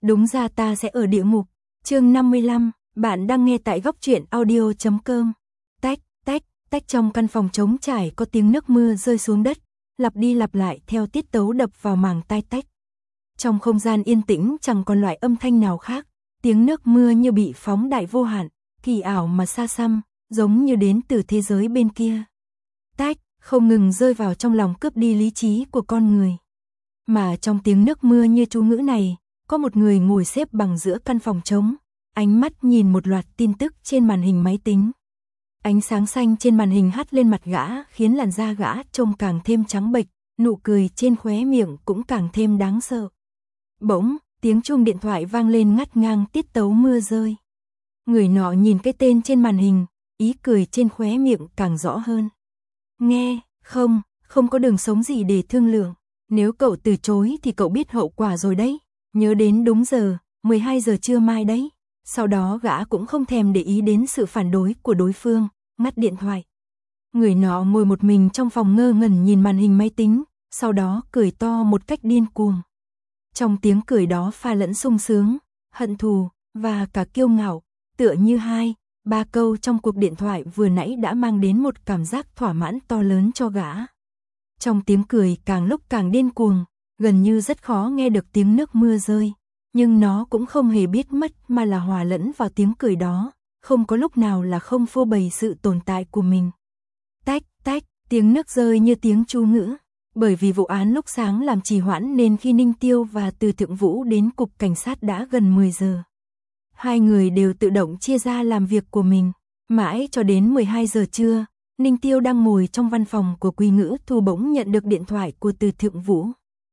Đúng ra ta sẽ ở địa ngục. Chương 55, bạn đang nghe tại góc truyện audio.com. Tách, tách, tách, trong căn phòng trống trải có tiếng nước mưa rơi xuống đất, lặp đi lặp lại theo tiết tấu đập vào màng tai tách. Trong không gian yên tĩnh chẳng còn loại âm thanh nào khác, tiếng nước mưa như bị phóng đại vô hạn, kỳ ảo mà xa xăm, giống như đến từ thế giới bên kia. Tách, không ngừng rơi vào trong lòng cướp đi lý trí của con người. Mà trong tiếng nước mưa như chú ngữ này, có một người ngồi xếp bằng giữa căn phòng trống, ánh mắt nhìn một loạt tin tức trên màn hình máy tính. Ánh sáng xanh trên màn hình hắt lên mặt gã khiến làn da gã trông càng thêm trắng bệch, nụ cười trên khóe miệng cũng càng thêm đáng sợ. Bỗng, tiếng chuông điện thoại vang lên ngắt ngang tiết tấu mưa rơi. Người nọ nhìn cái tên trên màn hình, ý cười trên khóe miệng càng rõ hơn. Nghe, không có đường sống gì để thương lượng. Nếu cậu từ chối thì cậu biết hậu quả rồi đấy. Nhớ đến đúng giờ, 12 giờ trưa mai đấy. Sau đó gã cũng không thèm để ý đến sự phản đối của đối phương, ngắt điện thoại. Người nọ ngồi một mình trong phòng ngơ ngẩn nhìn màn hình máy tính, sau đó cười to một cách điên cuồng. Trong tiếng cười đó pha lẫn sung sướng, hận thù, và cả kiêu ngạo, tựa như 2-3 câu trong cuộc điện thoại vừa nãy đã mang đến một cảm giác thỏa mãn to lớn cho gã. Trong tiếng cười càng lúc càng điên cuồng, gần như rất khó nghe được tiếng nước mưa rơi, nhưng nó cũng không hề biết mất mà là hòa lẫn vào tiếng cười đó, không có lúc nào là không phô bày sự tồn tại của mình. Tách, tách, tiếng nước rơi như tiếng chú ngữ. Bởi vì vụ án lúc sáng làm trì hoãn nên khi Ninh Tiêu và Từ Thượng Vũ đến cục cảnh sát đã gần 10 giờ. Hai người đều tự động chia ra làm việc của mình, mãi cho đến 12 giờ trưa. Ninh Tiêu đang ngồi trong văn phòng của Quý Ngữ Thu bỗng nhận được điện thoại của Từ Thượng Vũ.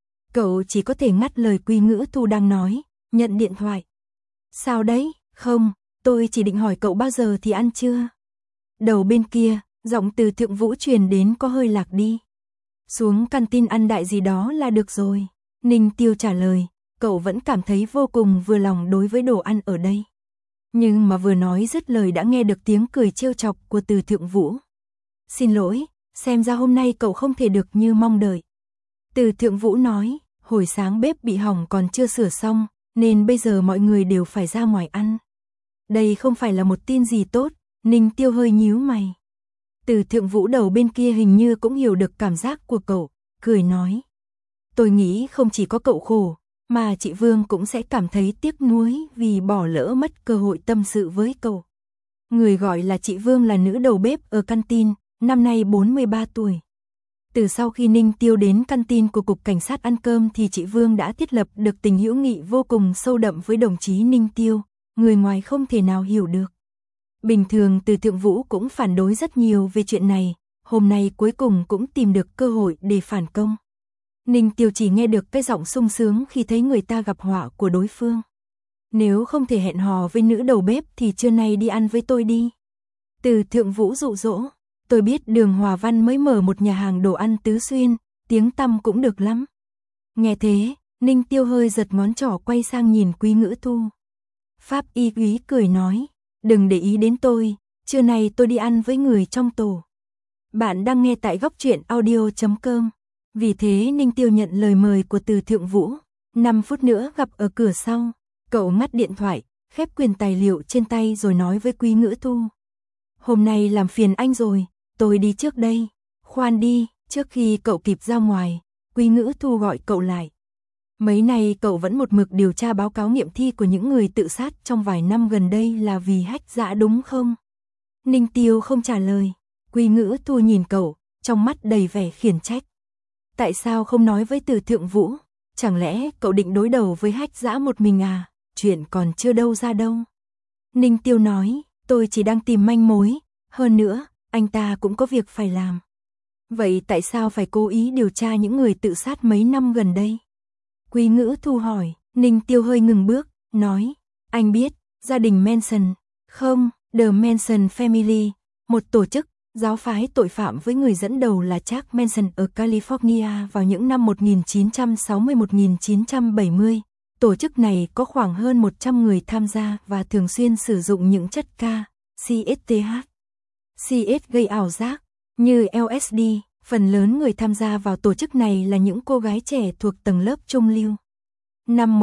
Cậu chỉ có thể ngắt lời Quý Ngữ Thu đang nói, nhận điện thoại. Sao đấy? Không, tôi chỉ định hỏi cậu bao giờ thì ăn trưa. Đầu bên kia, giọng Từ Thượng Vũ truyền đến có hơi lạc đi. Xuống canteen ăn đại gì đó là được rồi. Ninh Tiêu trả lời, cậu vẫn cảm thấy vô cùng vừa lòng đối với đồ ăn ở đây. Nhưng mà vừa nói dứt lời đã nghe được tiếng cười trêu chọc của Từ Thượng Vũ. Xin lỗi, xem ra hôm nay cậu không thể được như mong đợi. Từ Thượng Vũ nói, hồi sáng bếp bị hỏng còn chưa sửa xong, nên bây giờ mọi người đều phải ra ngoài ăn. Đây không phải là một tin gì tốt, Ninh Tiêu hơi nhíu mày. Từ Thượng Vũ đầu bên kia hình như cũng hiểu được cảm giác của cậu, cười nói. Tôi nghĩ không chỉ có cậu khổ, mà chị Vương cũng sẽ cảm thấy tiếc nuối vì bỏ lỡ mất cơ hội tâm sự với cậu. Người gọi là chị Vương là nữ đầu bếp ở canteen, năm nay 43 tuổi. Từ sau khi Ninh Tiêu đến canteen của cục cảnh sát ăn cơm thì chị Vương đã thiết lập được tình hữu nghị vô cùng sâu đậm với đồng chí Ninh Tiêu, người ngoài không thể nào hiểu được. Bình thường Từ Thượng Vũ cũng phản đối rất nhiều về chuyện này, hôm nay cuối cùng cũng tìm được cơ hội để phản công. Ninh Tiêu chỉ nghe được cái giọng sung sướng khi thấy người ta gặp họa của đối phương. Nếu không thể hẹn hò với nữ đầu bếp thì trưa nay đi ăn với tôi đi. Từ Thượng Vũ dụ dỗ, tôi biết Đường Hòa Văn mới mở một nhà hàng đồ ăn Tứ Xuyên, tiếng tăm cũng được lắm. Nghe thế, Ninh Tiêu hơi giật ngón trỏ quay sang nhìn Quý Ngữ Thu. Pháp y Quý cười nói, đừng để ý đến tôi, trưa nay tôi đi ăn với người trong tổ. Bạn đang nghe tại góc truyện audio.com. Vì thế Ninh Tiêu nhận lời mời của Từ Thượng Vũ. 5 phút nữa gặp ở cửa sau. Cậu ngắt điện thoại, khép quyền tài liệu trên tay rồi nói với Quý Ngữ Thu. Hôm nay làm phiền anh rồi, tôi đi trước đây. Khoan đi, trước khi cậu kịp ra ngoài, Quý Ngữ Thu gọi cậu lại. Mấy nay cậu vẫn một mực điều tra báo cáo nghiệm thi của những người tự sát trong vài năm gần đây là vì hách dã đúng không? Ninh Tiêu không trả lời. Quý Ngữ Thu nhìn cậu, trong mắt đầy vẻ khiển trách. Tại sao không nói với Từ Thượng Vũ? Chẳng lẽ cậu định đối đầu với hách dã một mình à? Chuyện còn chưa đâu ra đâu. Ninh Tiêu nói, tôi chỉ đang tìm manh mối. Hơn nữa, anh ta cũng có việc phải làm. Vậy tại sao phải cố ý điều tra những người tự sát mấy năm gần đây? Quý Ngữ Thu hỏi. Ninh Tiêu hơi ngừng bước, nói, anh biết, gia đình Manson, không, The Manson Family, một tổ chức, giáo phái tội phạm với người dẫn đầu là Charles Manson ở California vào những năm 1960-1970. Tổ chức này có khoảng hơn 100 người tham gia và thường xuyên sử dụng những chất CSTH, CS gây ảo giác, như LSD. Phần lớn người tham gia vào tổ chức này là những cô gái trẻ thuộc tầng lớp trung lưu. Năm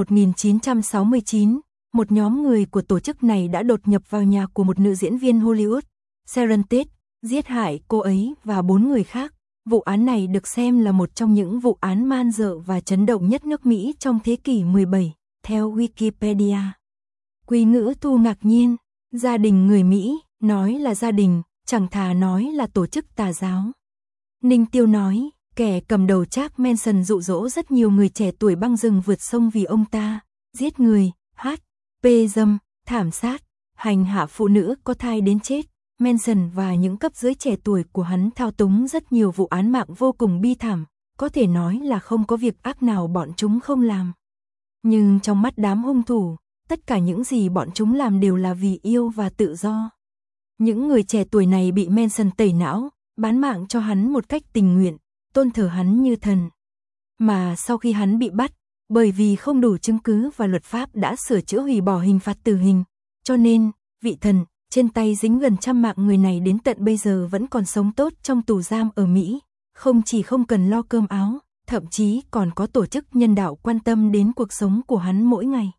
1969, một nhóm người của tổ chức này đã đột nhập vào nhà của một nữ diễn viên Hollywood, Sharon Tate, giết hại cô ấy và 4 người khác. Vụ án này được xem là một trong những vụ án man dợ và chấn động nhất nước Mỹ trong thế kỷ 17, theo Wikipedia. Quý Ngữ Thu ngạc nhiên, gia đình người Mỹ, nói là gia đình, chẳng thà nói là tổ chức tà giáo. Ninh Tiêu nói, kẻ cầm đầu Charles Manson dụ dỗ rất nhiều người trẻ tuổi băng rừng vượt sông vì ông ta, giết người, dâm, thảm sát, hành hạ phụ nữ có thai đến chết. Manson và những cấp dưới trẻ tuổi của hắn thao túng rất nhiều vụ án mạng vô cùng bi thảm, có thể nói là không có việc ác nào bọn chúng không làm. Nhưng trong mắt đám hung thủ, tất cả những gì bọn chúng làm đều là vì yêu và tự do. Những người trẻ tuổi này bị Manson tẩy não, bán mạng cho hắn một cách tình nguyện, tôn thờ hắn như thần. Mà sau khi hắn bị bắt, bởi vì không đủ chứng cứ và luật pháp đã sửa chữa hủy bỏ hình phạt tử hình, cho nên, vị thần, trên tay dính gần 100 mạng người này đến tận bây giờ vẫn còn sống tốt trong tù giam ở Mỹ, không chỉ không cần lo cơm áo, thậm chí còn có tổ chức nhân đạo quan tâm đến cuộc sống của hắn mỗi ngày.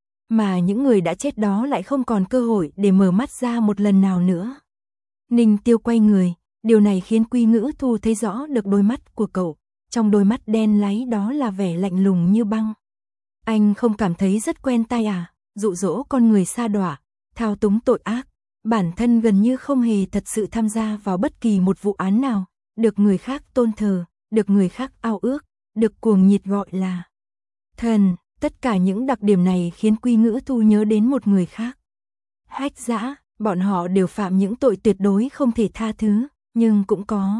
Mà những người đã chết đó lại không còn cơ hội để mở mắt ra một lần nào nữa. Ninh Tiêu quay người, điều này khiến Quý Ngữ Thu thấy rõ được đôi mắt của cậu, trong đôi mắt đen láy đó là vẻ lạnh lùng như băng. Anh không cảm thấy rất quen tai à, dụ dỗ con người sa đọa, thao túng tội ác, bản thân gần như không hề thật sự tham gia vào bất kỳ một vụ án nào, được người khác tôn thờ, được người khác ao ước, được cuồng nhiệt gọi là thần. Tất cả những đặc điểm này khiến Quý Ngữ Thu nhớ đến một người khác. Hách Dã, bọn họ đều phạm những tội tuyệt đối không thể tha thứ, nhưng cũng có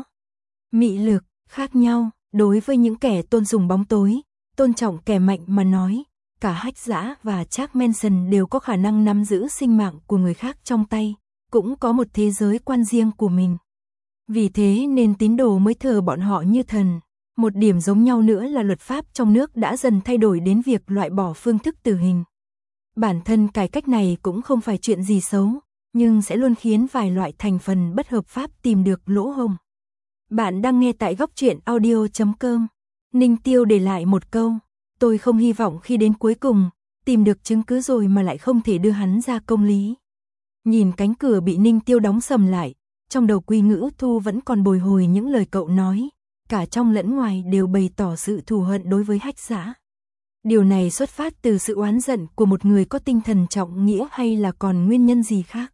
mị lực khác nhau. Đối với những kẻ tôn sùng bóng tối, tôn trọng kẻ mạnh mà nói, cả Hách Dã và Charles Manson đều có khả năng nắm giữ sinh mạng của người khác trong tay, cũng có một thế giới quan riêng của mình. Vì thế nên tín đồ mới thờ bọn họ như thần. Một điểm giống nhau nữa là luật pháp trong nước đã dần thay đổi đến việc loại bỏ phương thức tử hình. Bản thân cải cách này cũng không phải chuyện gì xấu, nhưng sẽ luôn khiến vài loại thành phần bất hợp pháp tìm được lỗ hổng. Bạn đang nghe tại góc truyện audio.com. Ninh Tiêu để lại một câu, tôi không hy vọng khi đến cuối cùng, tìm được chứng cứ rồi mà lại không thể đưa hắn ra công lý. Nhìn cánh cửa bị Ninh Tiêu đóng sầm lại, trong đầu Quý Ngữ Thu vẫn còn bồi hồi những lời cậu nói, cả trong lẫn ngoài đều bày tỏ sự thù hận đối với Hách Dã. Điều này xuất phát từ sự oán giận của một người có tinh thần trọng nghĩa hay là còn nguyên nhân gì khác?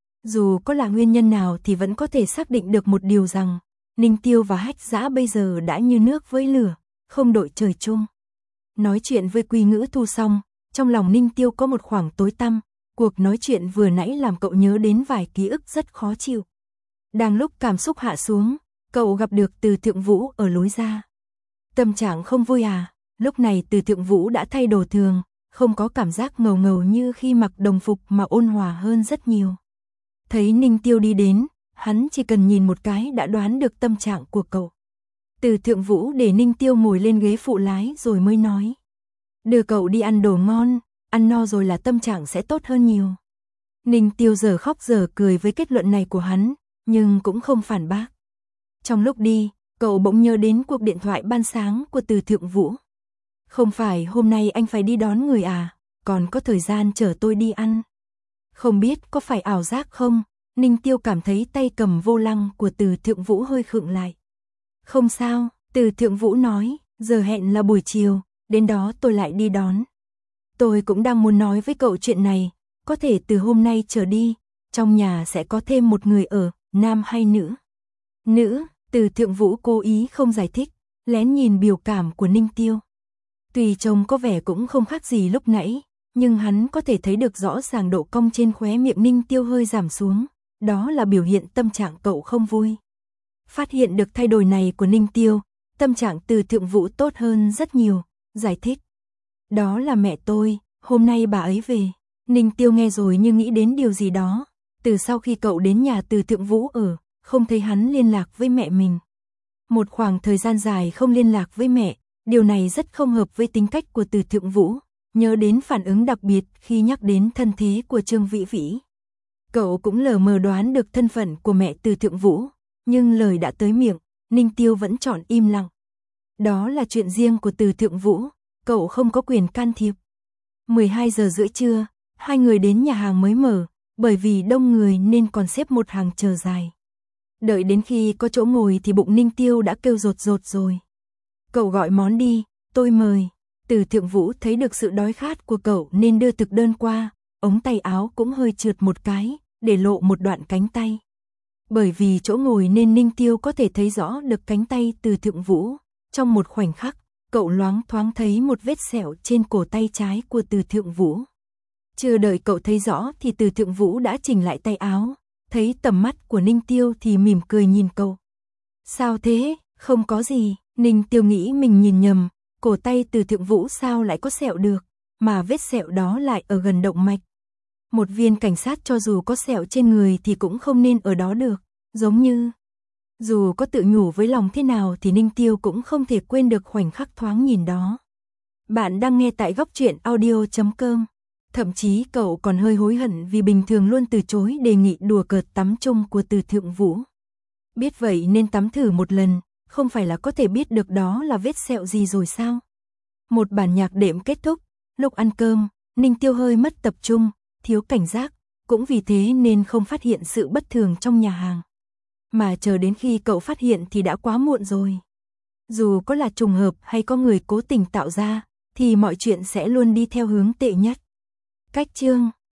Dù có là nguyên nhân nào thì vẫn có thể xác định được một điều rằng, Ninh Tiêu và Hách Dã bây giờ đã như nước với lửa, không đội trời chung. Nói chuyện với Quý Ngữ Thu xong, trong lòng Ninh Tiêu có một khoảng tối tăm, cuộc nói chuyện vừa nãy làm cậu nhớ đến vài ký ức rất khó chịu. Đang lúc cảm xúc hạ xuống, cậu gặp được Từ Thượng Vũ ở lối ra. Tâm trạng không vui à? Lúc này Từ Thượng Vũ đã thay đồ thường, không có cảm giác ngầu ngầu như khi mặc đồng phục mà ôn hòa hơn rất nhiều. Thấy Ninh Tiêu đi đến, hắn chỉ cần nhìn một cái đã đoán được tâm trạng của cậu. Từ Thượng Vũ để Ninh Tiêu ngồi lên ghế phụ lái rồi mới nói. Đưa cậu đi ăn đồ ngon, ăn no rồi là tâm trạng sẽ tốt hơn nhiều. Ninh Tiêu giờ khóc giờ cười với kết luận này của hắn, nhưng cũng không phản bác. Trong lúc đi, cậu bỗng nhớ đến cuộc điện thoại ban sáng của Từ Thượng Vũ. Không phải hôm nay anh phải đi đón người à, còn có thời gian chở tôi đi ăn. Không biết có phải ảo giác không, Ninh Tiêu cảm thấy tay cầm vô lăng của Từ Thượng Vũ hơi khựng lại. Không sao, Từ Thượng Vũ nói, giờ hẹn là buổi chiều, đến đó tôi lại đi đón. Tôi cũng đang muốn nói với cậu chuyện này, có thể từ hôm nay trở đi, trong nhà sẽ có thêm một người ở, nam hay nữ? Nữ, Từ Thượng Vũ cố ý không giải thích, lén nhìn biểu cảm của Ninh Tiêu. Tuy trông có vẻ cũng không khác gì lúc nãy, nhưng hắn có thể thấy được rõ ràng độ cong trên khóe miệng Ninh Tiêu hơi giảm xuống, đó là biểu hiện tâm trạng cậu không vui. Phát hiện được thay đổi này của Ninh Tiêu, tâm trạng Từ Thượng Vũ tốt hơn rất nhiều, giải thích. Đó là mẹ tôi, hôm nay bà ấy về. Ninh Tiêu nghe rồi như nghĩ đến điều gì đó, từ sau khi cậu đến nhà Từ Thượng Vũ ở, không thấy hắn liên lạc với mẹ mình. Một khoảng thời gian dài không liên lạc với mẹ, điều này rất không hợp với tính cách của Từ Thượng Vũ, nhớ đến phản ứng đặc biệt khi nhắc đến thân thế của Trương Vĩ Vĩ. Cậu cũng lờ mờ đoán được thân phận của mẹ Từ Thượng Vũ, nhưng lời đã tới miệng, Ninh Tiêu vẫn chọn im lặng. Đó là chuyện riêng của Từ Thượng Vũ, cậu không có quyền can thiệp. 12 giờ rưỡi trưa, hai người đến nhà hàng mới mở, bởi vì đông người nên còn xếp một hàng chờ dài. Đợi đến khi có chỗ ngồi thì bụng Ninh Tiêu đã kêu rột rột rồi. Cậu gọi món đi, tôi mời. Từ Thượng Vũ thấy được sự đói khát của cậu nên đưa thực đơn qua, ống tay áo cũng hơi trượt một cái, để lộ một đoạn cánh tay. Bởi vì chỗ ngồi nên Ninh Tiêu có thể thấy rõ được cánh tay Từ Thượng Vũ. Trong một khoảnh khắc, cậu loáng thoáng thấy một vết sẹo trên cổ tay trái của Từ Thượng Vũ. Chưa đợi cậu thấy rõ thì Từ Thượng Vũ đã chỉnh lại tay áo, thấy tầm mắt của Ninh Tiêu thì mỉm cười nhìn cậu. Sao thế, không có gì, Ninh Tiêu nghĩ mình nhìn nhầm, cổ tay Từ Thượng Vũ sao lại có sẹo được, mà vết sẹo đó lại ở gần động mạch. Một viên cảnh sát cho dù có sẹo trên người thì cũng không nên ở đó được, giống như... Dù có tự nhủ với lòng thế nào thì Ninh Tiêu cũng không thể quên được khoảnh khắc thoáng nhìn đó. Bạn đang nghe tại góc truyện audio.com. Thậm chí cậu còn hơi hối hận vì bình thường luôn từ chối đề nghị đùa cợt tắm chung của Từ Thượng Vũ. Biết vậy nên tắm thử một lần, không phải là có thể biết được đó là vết sẹo gì rồi sao? Một bản nhạc đệm kết thúc, lúc ăn cơm, Ninh Tiêu hơi mất tập trung, thiếu cảnh giác, cũng vì thế nên không phát hiện sự bất thường trong nhà hàng. Mà chờ đến khi cậu phát hiện thì đã quá muộn rồi. Dù có là trùng hợp hay có người cố tình tạo ra, thì mọi chuyện sẽ luôn đi theo hướng tệ nhất. Cách chương